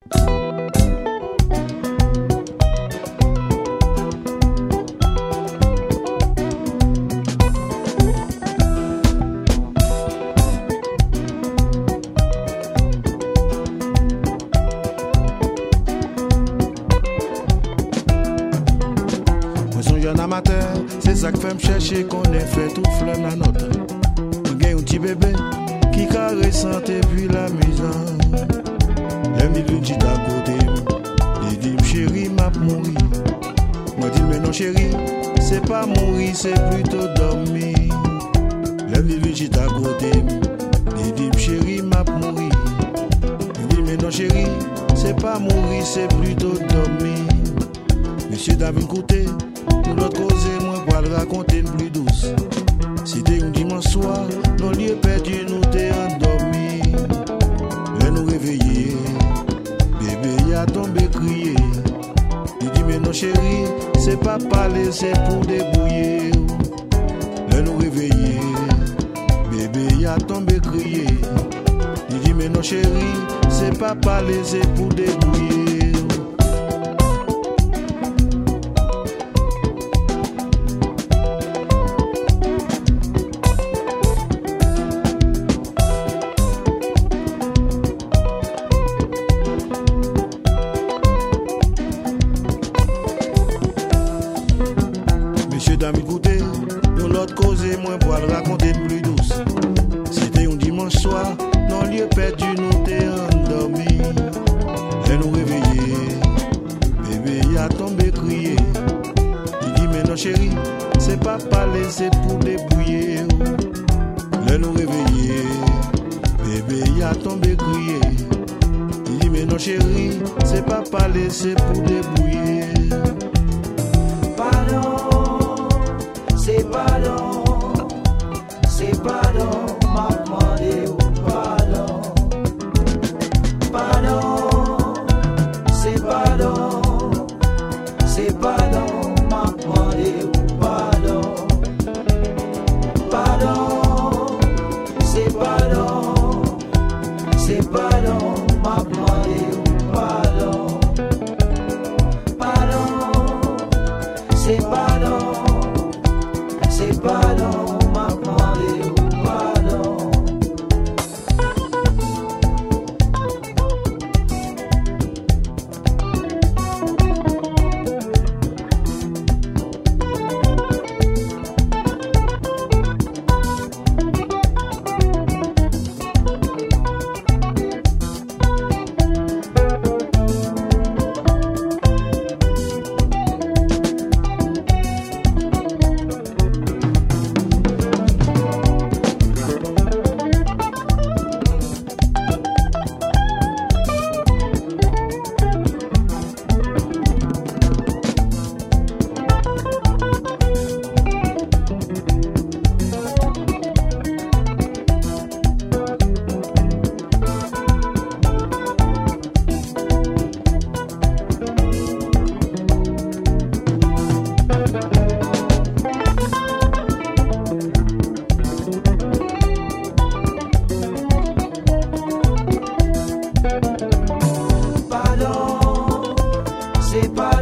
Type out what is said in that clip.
Jeune amateur, c'est ça que fait me chercher qu'on ait fait toute flemme la note. J'ai un petit bébé qui caresse et puis la maison. L'aime dit le petit à côté, il dit chérie m'a mouri. Moi dis mais non chérie, c'est pas mourir, c'est plutôt dormir. L'aime dit le petit à côté, il dit chérie m'a mouri. Il dit mais non chérie, c'est pas mourir, c'est plutôt dormir. Monsieur David Côté, nous l'autre cause, moi pour le raconter une plus douce. C'était un dimanche soir, nos lieux perdus, nous t'es endormis. Là nous réveiller, bébé y a tombé crié. Il dit mais non chérie, c'est pas parler, c'est pour débrouiller. Là nous réveiller, bébé y a tombé crié. Il dit mais non chérie, c'est pas parler, c'est pour débrouiller. Monsieur Dami Gouté, nous l'autre causé, moi pour le raconter de plus douce. C'était un dimanche soir, dans lieu perdu, nous t'es endormis. Et nous réveiller, bébé y a tombé crié. Il dit mais non chérie, c'est pas parler, c'est pour débrouiller. Et nous réveiller, bébé y a tombé crié. Il dit mais non chérie, c'est pas parler, c'est pour débrouiller. C'est pardon, m'a demandé ou pardon. Pardon, c'est pardon, m'a demandé ou pardon. Pardon, c'est pardon, m'a demandé ou pardon. Pardon, c'est pardon. C'est pardon, m'a demandé ou pardon. C'est pas